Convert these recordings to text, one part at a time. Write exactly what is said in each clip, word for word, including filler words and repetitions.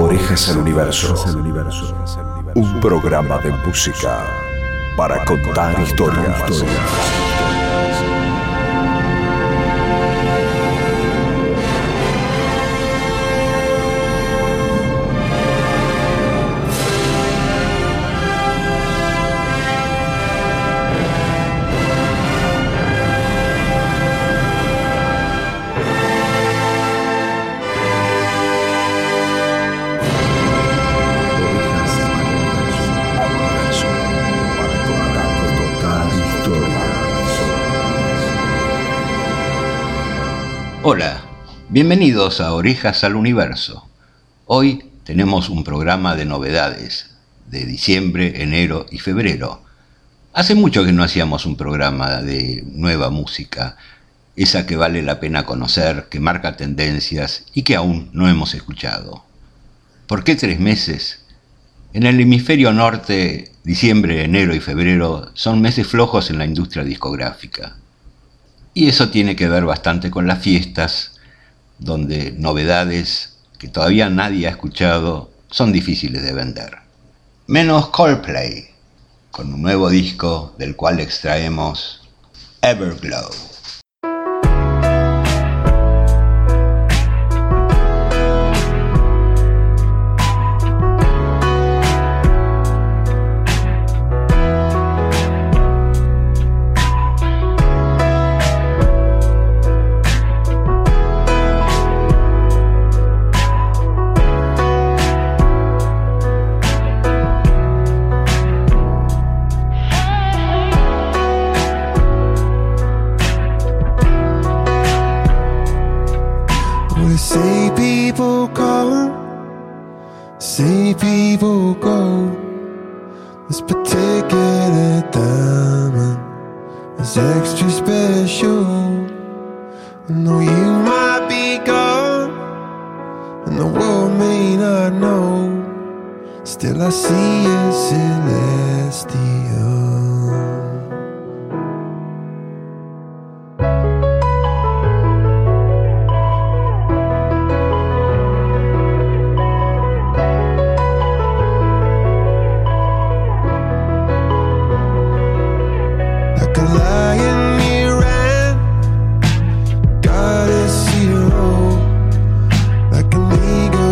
Orejas al Universo. Un programa de música para contar historias. Hola, bienvenidos a Orejas al Universo. Hoy tenemos un programa de novedades de diciembre, enero y febrero. Hace mucho que no hacíamos un programa de nueva música, esa que vale la pena conocer, que marca tendencias y que aún no hemos escuchado. ¿Por qué tres meses? En el hemisferio norte, diciembre, enero y febrero son meses flojos en la industria discográfica. Y eso tiene que ver bastante con las fiestas, donde novedades que todavía nadie ha escuchado son difíciles de vender. Menos Coldplay, con un nuevo disco del cual extraemos Everglow. Say people come, say people go. This particular diamond is extra special. I know you might be gone, and the world may not know. Still I see you celestial.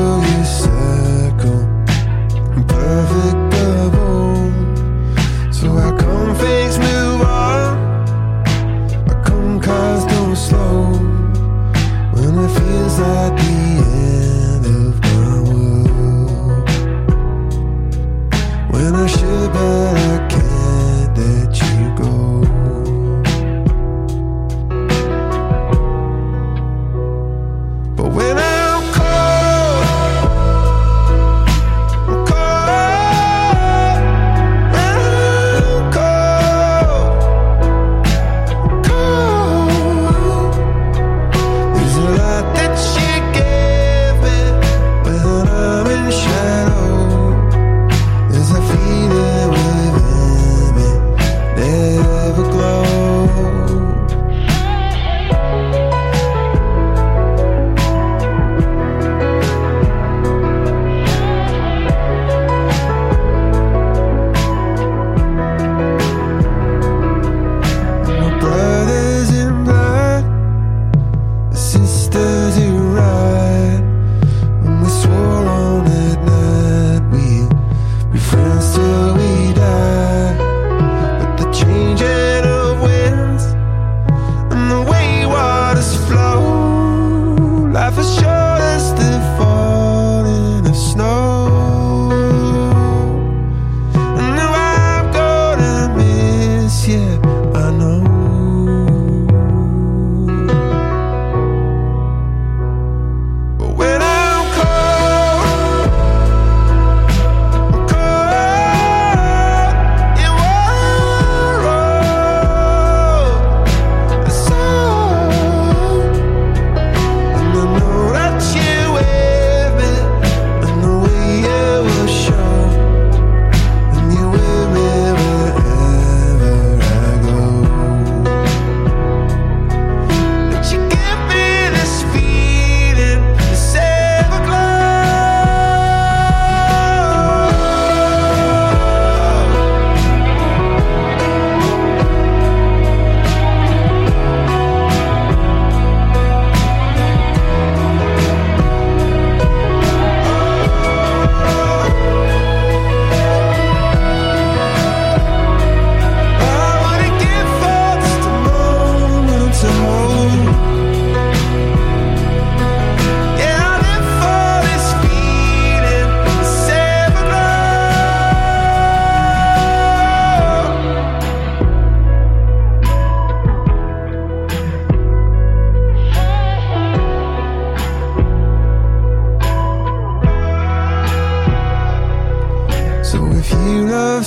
So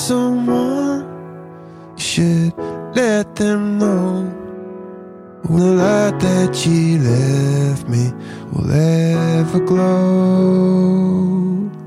someone, you should let them know. The light that she left me will ever glow.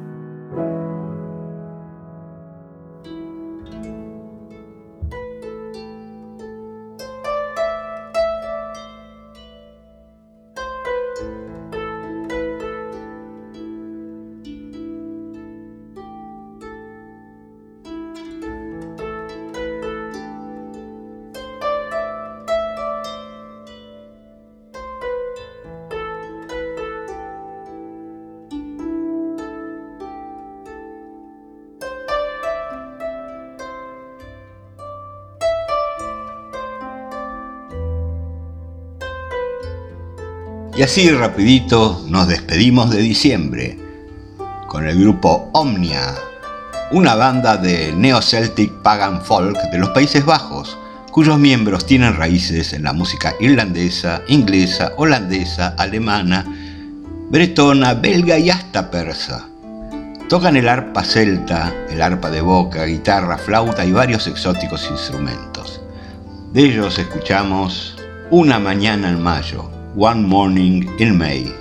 Y así rapidito nos despedimos de diciembre con el grupo Omnia, una banda de neo-celtic pagan folk de los Países Bajos, cuyos miembros tienen raíces en la música irlandesa, inglesa, holandesa, alemana, bretona, belga y hasta persa. Tocan el arpa celta, el arpa de boca, guitarra, flauta y varios exóticos instrumentos. De ellos escuchamos Una mañana en mayo, One Morning in May.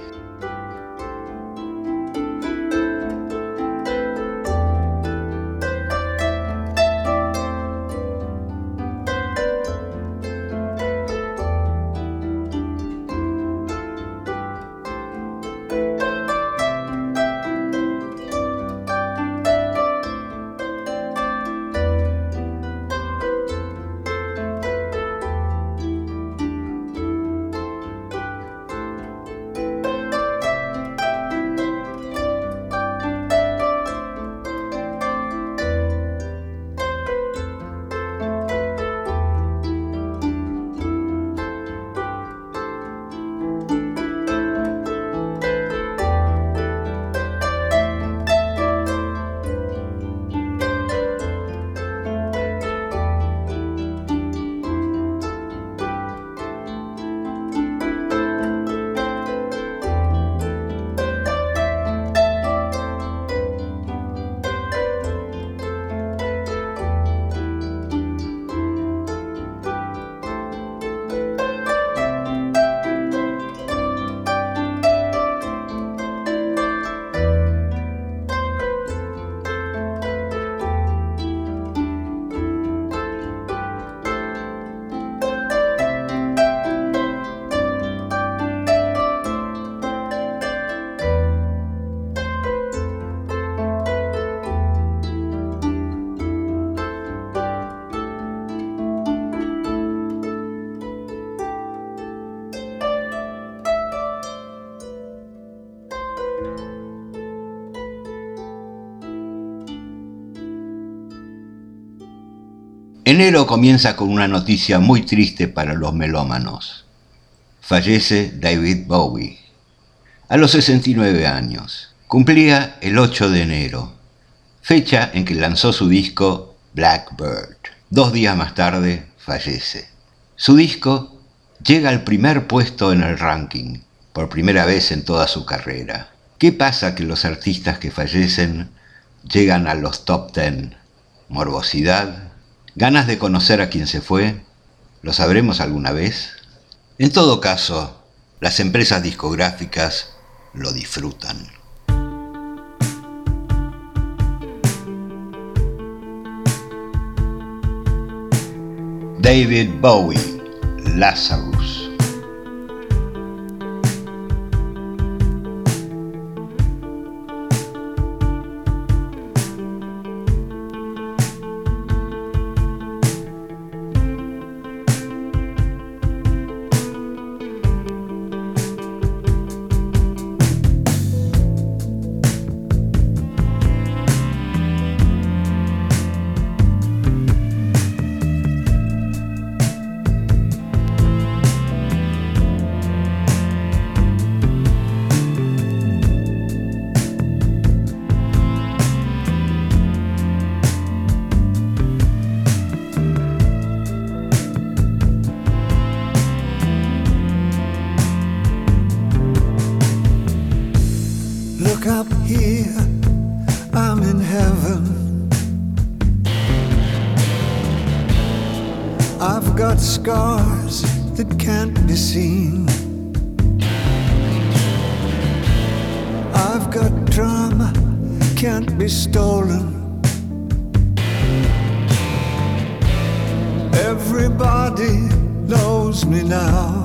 Enero comienza con una noticia muy triste para los melómanos. Fallece David Bowie, a los sesenta y nueve años. Cumplía el ocho de enero, fecha en que lanzó su disco Blackbird. Dos días más tarde fallece. Su disco llega al primer puesto en el ranking, por primera vez en toda su carrera. ¿Qué pasa que los artistas que fallecen llegan a los top ten? ¿Morbosidad? ¿Ganas de conocer a quien se fue? ¿Lo sabremos alguna vez? En todo caso, las empresas discográficas lo disfrutan. David Bowie, Lazarus. scars that can't be seen. I've got drama, can't be stolen. Everybody knows me now.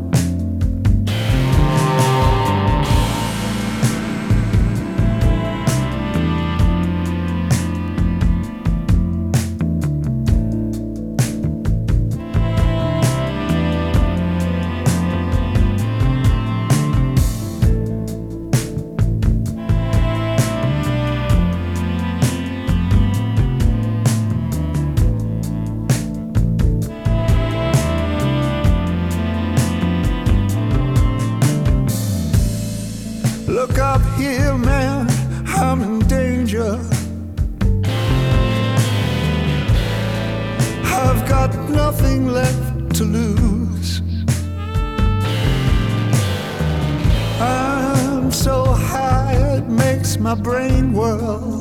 Look up here, man, I'm in danger. I've got nothing left to lose. I'm so high it makes my brain whirl.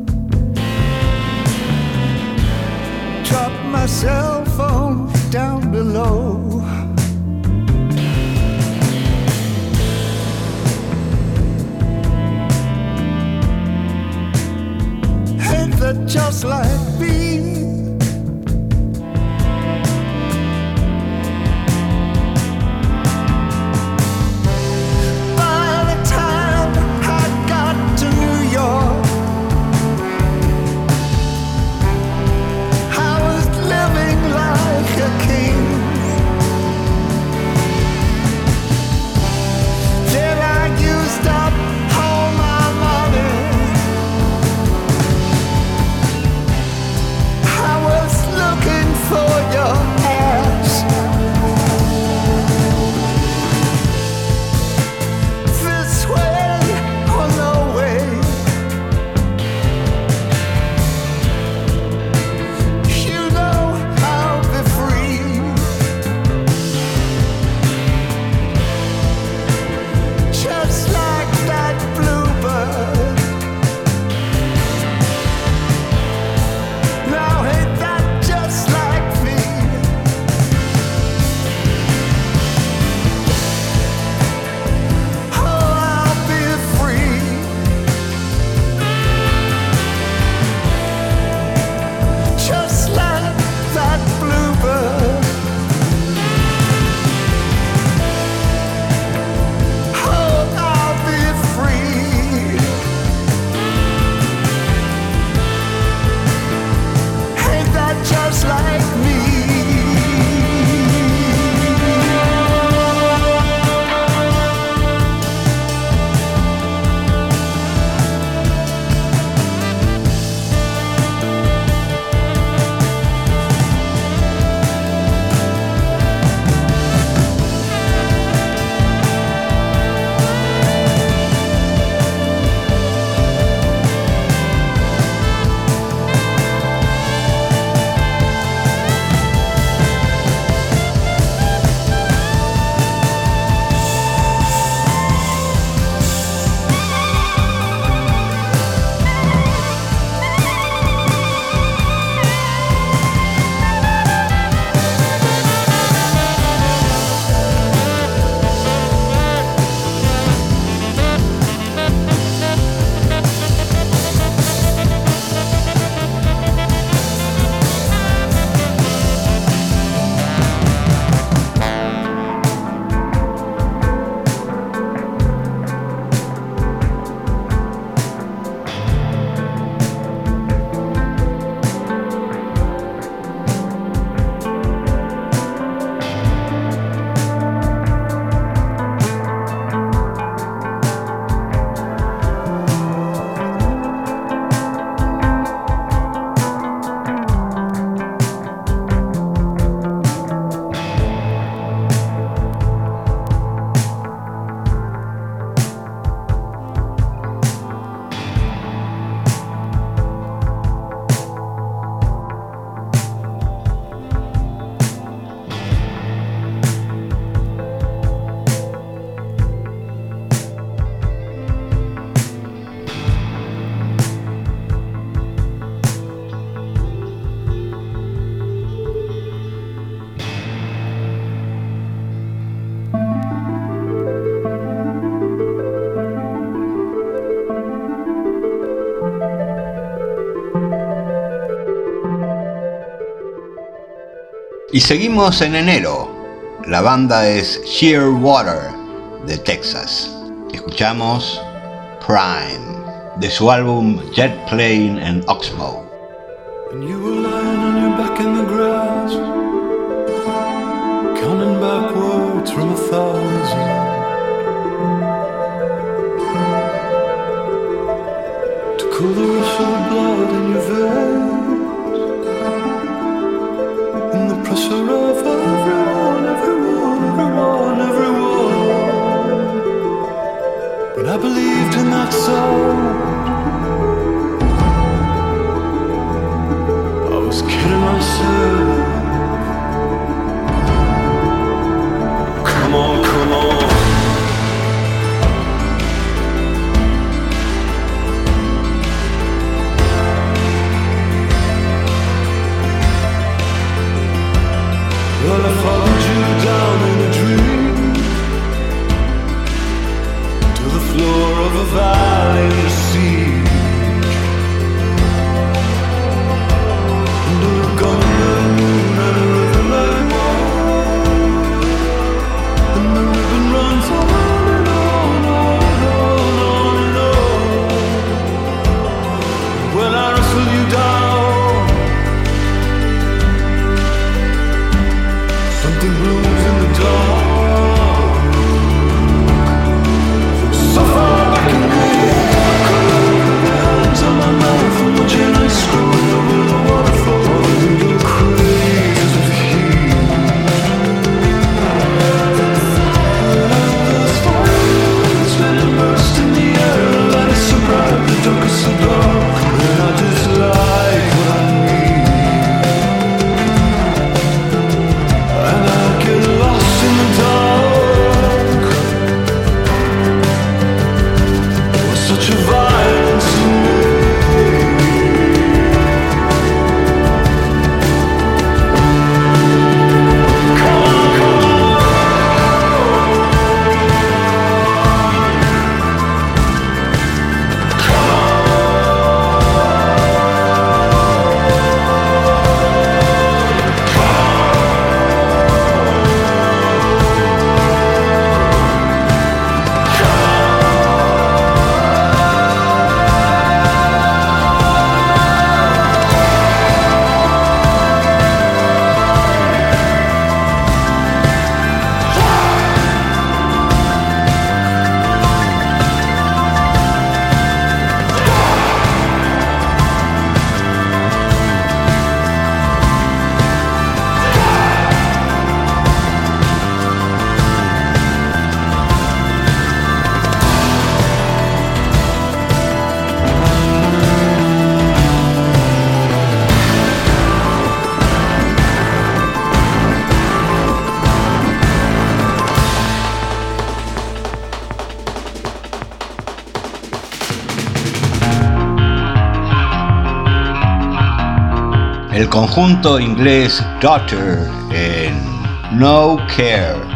Drop my cell phone down below. That just like me, by the time I got to New York, I was living like a king. Y seguimos en enero. La banda es Shearwater de Texas. Escuchamos Prime de su álbum Jet Plane and Oxbow. And you were lying on your back in the grass, counting backwards from a thousand, to cool the rush of the blood in your veins, and the pressure of everyone, everyone, everyone, everyone. But I believed in that sound. I was kidding myself. Come on, come on. Well, I followed you down in a dream to the floor of a valley in the sea. El conjunto inglés Daughter en No Care.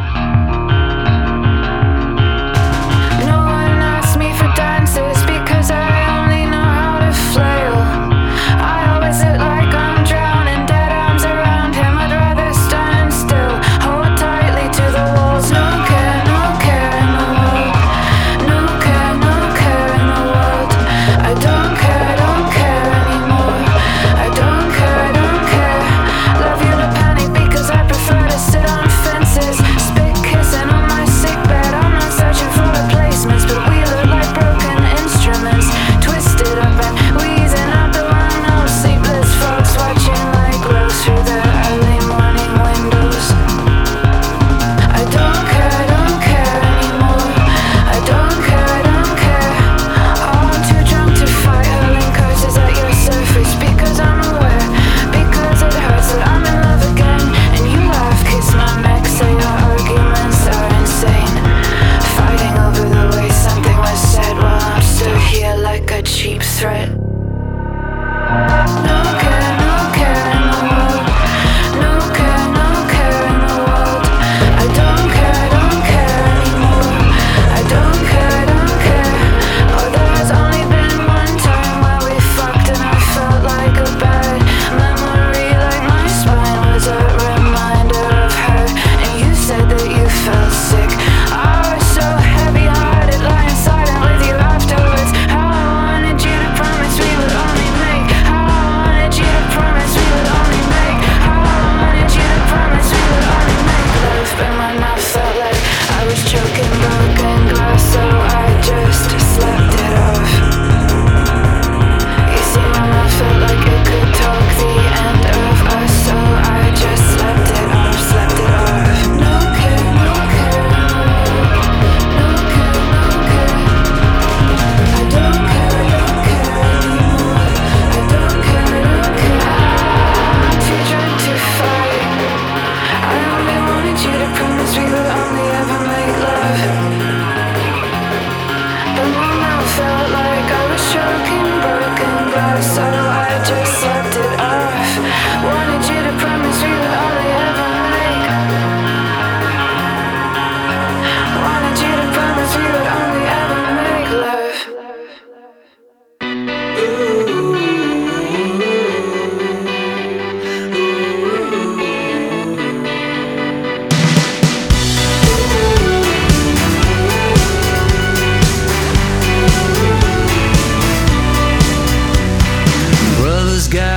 Sit on fences.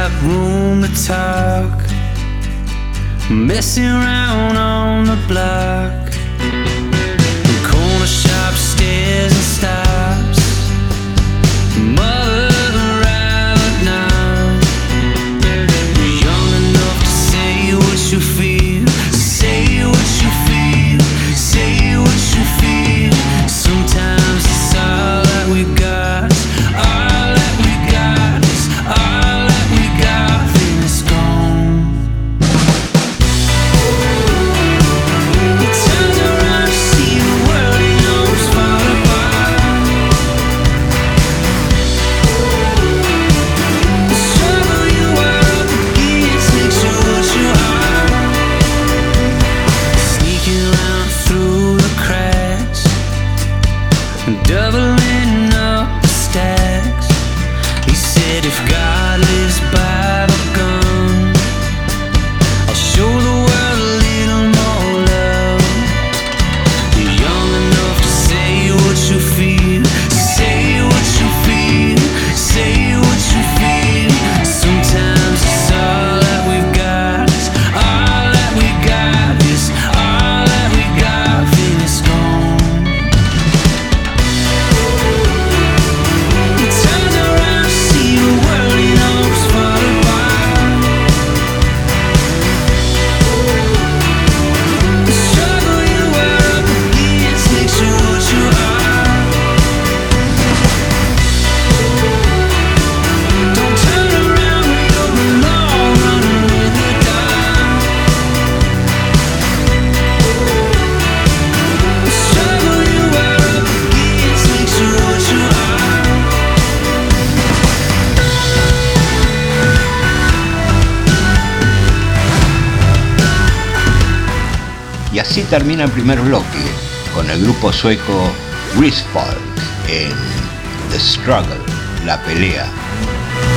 got room to talk. Messing around on the block. Corner shop, stairs and stops. Mother out now. You're young enough to say what you feel. Say what you feel. Say what you feel. Sometimes it's all that we got. All that we got is all that we got. Then it's gone. It turns around to see the world you know is fall apart. The struggle you are up against makes you what you are. Sneaking around through the cracks, doubling up the stacks. He said if God lives by the gun, I'll show the world a little more love. You're young enough to say what you feel. Say what you feel. Say what you feel. Sometimes it's all that we've got. All that we got is all that we got. Then it's gone. It turns around to see the world you know is fall apart. The struggle you were up against makes you what you are. Don't turn around when you're alone, running with the dark. The struggle you were up against makes you what you are. Y así termina el primer bloque con el grupo sueco Grisfolk en The Struggle, la pelea.